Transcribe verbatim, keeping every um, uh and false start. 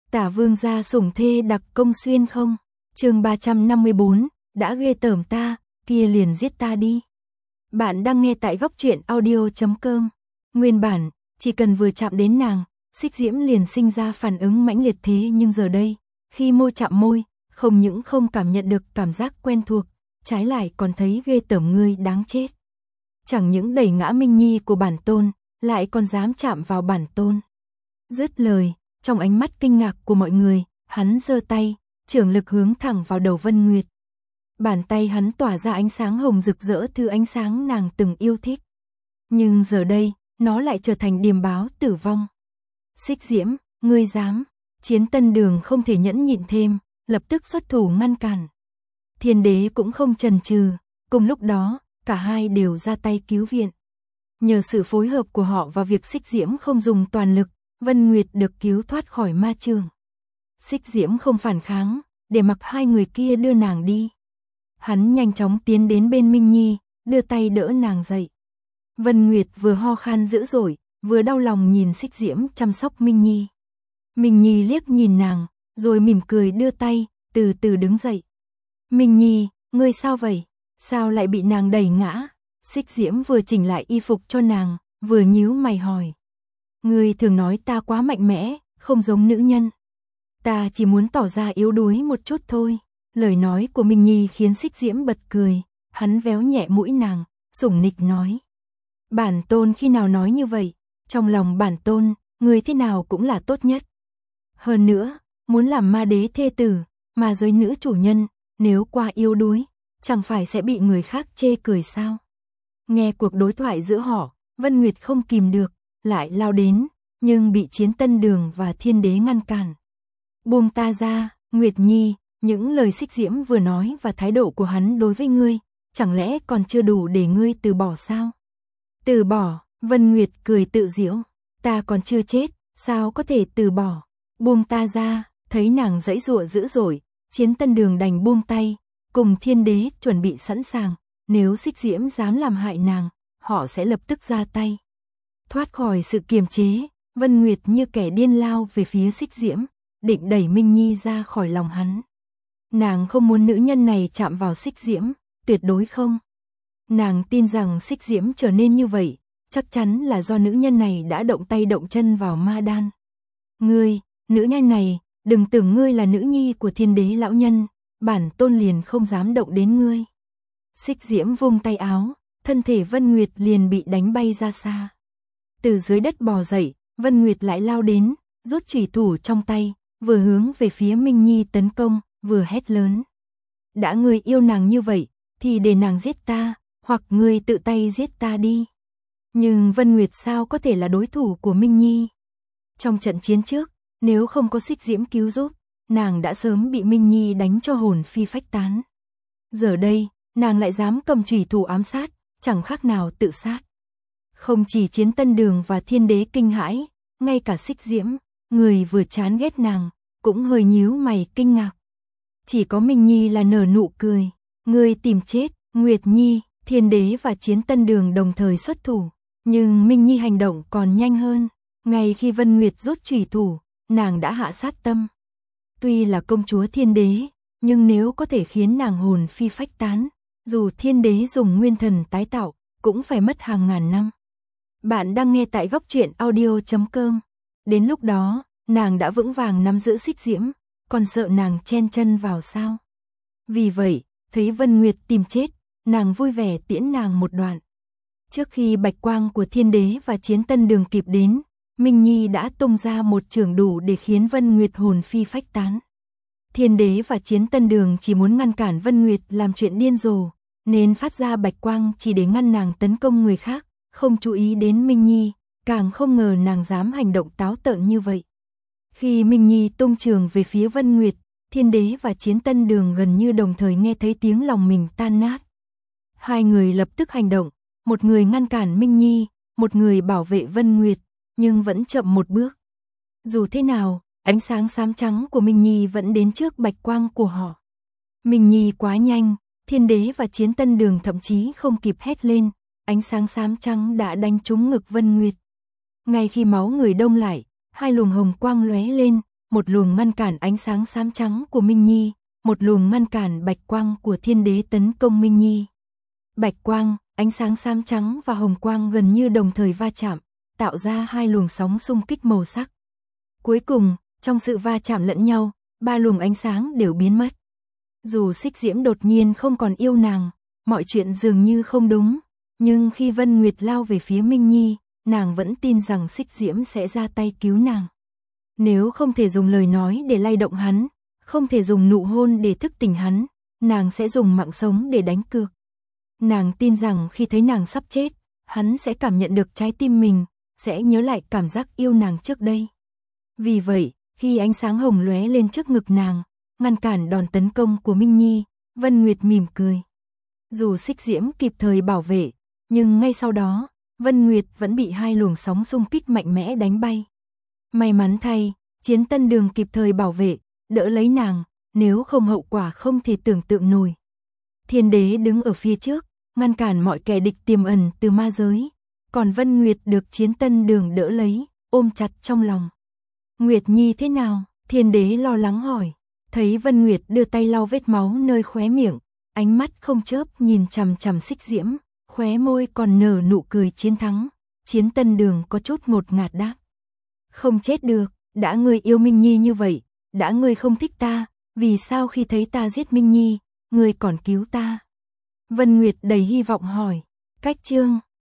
Tả vương gia sủng thê đặc công xuyên không? Chương ba trăm năm mươi bốn, đã ghê tởm ta, kia liền giết ta đi. Bạn đang nghe tại góc truyện audio chấm com. Nguyên bản, chỉ cần vừa chạm đến nàng, Xích Diễm liền sinh ra phản ứng mãnh liệt, thế nhưng giờ đây, khi môi chạm môi, không những không cảm nhận được cảm giác quen thuộc, trái lại còn thấy ghê tởm, ngươi đáng chết. Chẳng những đẩy ngã Minh Nhi của bản tôn, lại còn dám chạm vào bản tôn. Dứt lời, trong ánh mắt kinh ngạc của mọi người, hắn giơ tay, trưởng lực hướng thẳng vào đầu Vân Nguyệt. Bàn tay hắn tỏa ra ánh sáng hồng rực rỡ, thứ ánh sáng nàng từng yêu thích. Nhưng giờ đây, nó lại trở thành điềm báo tử vong. Xích Diễm, ngươi dám? Chiến Tân Đường không thể nhẫn nhịn thêm, lập tức xuất thủ ngăn cản. Thiên Đế cũng không chần chừ, cùng lúc đó, cả hai đều ra tay cứu viện. Nhờ sự phối hợp của họ và việc Xích Diễm không dùng toàn lực, Vân Nguyệt được cứu thoát khỏi ma trường. Xích Diễm không phản kháng, để mặc hai người kia đưa nàng đi. Hắn nhanh chóng tiến đến bên Minh Nhi, đưa tay đỡ nàng dậy. Vân Nguyệt vừa ho khan dữ dội, vừa đau lòng nhìn Xích Diễm chăm sóc Minh Nhi. Minh Nhi liếc nhìn nàng, rồi mỉm cười đưa tay, từ từ đứng dậy. Minh Nhi, ngươi sao vậy? Sao lại bị nàng đẩy ngã? Xích Diễm vừa chỉnh lại y phục cho nàng, vừa nhíu mày hỏi. Ngươi thường nói ta quá mạnh mẽ, không giống nữ nhân. Ta chỉ muốn tỏ ra yếu đuối một chút thôi. Lời nói của Minh Nhi khiến Xích Diễm bật cười, hắn véo nhẹ mũi nàng, sủng nịch nói. Bản tôn khi nào nói như vậy? Trong lòng bản tôn, người thế nào cũng là tốt nhất. Hơn nữa, muốn làm ma đế thê tử, mà giới nữ chủ nhân, nếu qua yếu đuối, chẳng phải sẽ bị người khác chê cười sao? Nghe cuộc đối thoại giữa họ, Vân Nguyệt không kìm được, lại lao đến, nhưng bị Chiến Tân Đường và Thiên Đế ngăn cản. Buông ta ra, Nguyệt Nhi, những lời Xích Diễm vừa nói và thái độ của hắn đối với ngươi, chẳng lẽ còn chưa đủ để ngươi từ bỏ sao? Từ bỏ? Vân Nguyệt cười tự giễu, ta còn chưa chết, sao có thể từ bỏ? Buông ta ra. Thấy nàng giãy giụa dữ dội, Chiến Tân Đường đành buông tay, cùng Thiên Đế chuẩn bị sẵn sàng, nếu Xích Diễm dám làm hại nàng, họ sẽ lập tức ra tay. Thoát khỏi sự kiềm chế, Vân Nguyệt như kẻ điên lao về phía Xích Diễm, định đẩy Minh Nhi ra khỏi lòng hắn. Nàng không muốn nữ nhân này chạm vào Xích Diễm, tuyệt đối không. Nàng tin rằng Xích Diễm trở nên như vậy, chắc chắn là do nữ nhân này đã động tay động chân vào ma đan. Ngươi, nữ nhân này, đừng tưởng ngươi là nữ nhi của Thiên Đế lão nhân, bản tôn liền không dám động đến ngươi. Xích Diễm vung tay áo, thân thể Vân Nguyệt liền bị đánh bay ra xa. Từ dưới đất bò dậy, Vân Nguyệt lại lao đến, rút chủy thủ trong tay, vừa hướng về phía Minh Nhi tấn công, vừa hét lớn. Đã ngươi yêu nàng như vậy, thì để nàng giết ta, hoặc ngươi tự tay giết ta đi. Nhưng Vân Nguyệt sao có thể là đối thủ của Minh Nhi? Trong trận chiến trước, nếu không có Xích Diễm cứu giúp, nàng đã sớm bị Minh Nhi đánh cho hồn phi phách tán. Giờ đây, nàng lại dám cầm chủy thủ ám sát, chẳng khác nào tự sát. Không chỉ Chiến Tân Đường và Thiên Đế kinh hãi, ngay cả Xích Diễm, người vừa chán ghét nàng, cũng hơi nhíu mày kinh ngạc. Chỉ có Minh Nhi là nở nụ cười. Ngươi tìm chết. Nguyệt Nhi, Thiên Đế và Chiến Tân Đường đồng thời xuất thủ, nhưng Minh Nhi hành động còn nhanh hơn. Ngay khi Vân Nguyệt rút chủy thủ, nàng đã hạ sát tâm. Tuy là công chúa Thiên Đế, nhưng nếu có thể khiến nàng hồn phi phách tán, dù Thiên Đế dùng nguyên thần tái tạo, cũng phải mất hàng ngàn năm. Bạn đang nghe tại góc truyện audio chấm com. Đến lúc đó, nàng đã vững vàng nắm giữ Xích Diễm, còn sợ nàng chen chân vào sao? Vì vậy, thấy Vân Nguyệt tìm chết, nàng vui vẻ tiễn nàng một đoạn. Trước khi bạch quang của Thiên Đế và Chiến Tân Đường kịp đến, Minh Nhi đã tung ra một chưởng đủ để khiến Vân Nguyệt hồn phi phách tán. Thiên Đế và Chiến Tân Đường chỉ muốn ngăn cản Vân Nguyệt làm chuyện điên rồ, nên phát ra bạch quang chỉ để ngăn nàng tấn công người khác, không chú ý đến Minh Nhi, càng không ngờ nàng dám hành động táo tợn như vậy. Khi Minh Nhi tung trường về phía Vân Nguyệt, Thiên Đế và Chiến Tân Đường gần như đồng thời nghe thấy tiếng lòng mình tan nát. Hai người lập tức hành động, một người ngăn cản Minh Nhi, một người bảo vệ Vân Nguyệt, nhưng vẫn chậm một bước. Dù thế nào, ánh sáng xám trắng của Minh Nhi vẫn đến trước bạch quang của họ. Minh Nhi quá nhanh, Thiên Đế và Chiến Tân Đường thậm chí không kịp hét lên, ánh sáng xám trắng đã đánh trúng ngực Vân Nguyệt. Ngay khi máu người đông lại, hai luồng hồng quang lóe lên, một luồng ngăn cản ánh sáng xám trắng của Minh Nhi, một luồng ngăn cản bạch quang của thiên đế tấn công Minh Nhi. Bạch quang, ánh sáng xám trắng và hồng quang gần như đồng thời va chạm, tạo ra hai luồng sóng xung kích màu sắc. Cuối cùng, trong sự va chạm lẫn nhau, ba luồng ánh sáng đều biến mất. Dù Xích Diễm đột nhiên không còn yêu nàng, mọi chuyện dường như không đúng, nhưng khi Vân Nguyệt lao về phía Minh Nhi, nàng vẫn tin rằng Xích Diễm sẽ ra tay cứu nàng. Nếu không thể dùng lời nói để lay động hắn, không thể dùng nụ hôn để thức tỉnh hắn, nàng sẽ dùng mạng sống để đánh cược. Nàng tin rằng khi thấy nàng sắp chết, hắn sẽ cảm nhận được trái tim mình, sẽ nhớ lại cảm giác yêu nàng trước đây. Vì vậy, khi ánh sáng hồng lóe lên trước ngực nàng, ngăn cản đòn tấn công của Minh Nhi, Vân Nguyệt mỉm cười. Dù Xích Diễm kịp thời bảo vệ, nhưng ngay sau đó, Vân Nguyệt vẫn bị hai luồng sóng xung kích mạnh mẽ đánh bay. May mắn thay, Chiến Tân Đường kịp thời bảo vệ, đỡ lấy nàng, nếu không hậu quả không thể tưởng tượng nổi. Thiên đế đứng ở phía trước, ngăn cản mọi kẻ địch tiềm ẩn từ ma giới, còn Vân Nguyệt được Chiến Tân Đường đỡ lấy, ôm chặt trong lòng. Nguyệt Nhi thế nào? Thiên đế lo lắng hỏi. Thấy Vân Nguyệt đưa tay lau vết máu nơi khóe miệng, ánh mắt không chớp nhìn chằm chằm Xích Diễm, khóe môi còn nở nụ cười chiến thắng. Chiến Tân Đường có chút ngột ngạt đáp. Không chết được, đã ngươi yêu Minh Nhi như vậy, đã ngươi không thích ta, vì sao khi thấy ta giết Minh Nhi, ngươi còn cứu ta? Vân Nguyệt đầy hy vọng hỏi. Cách chương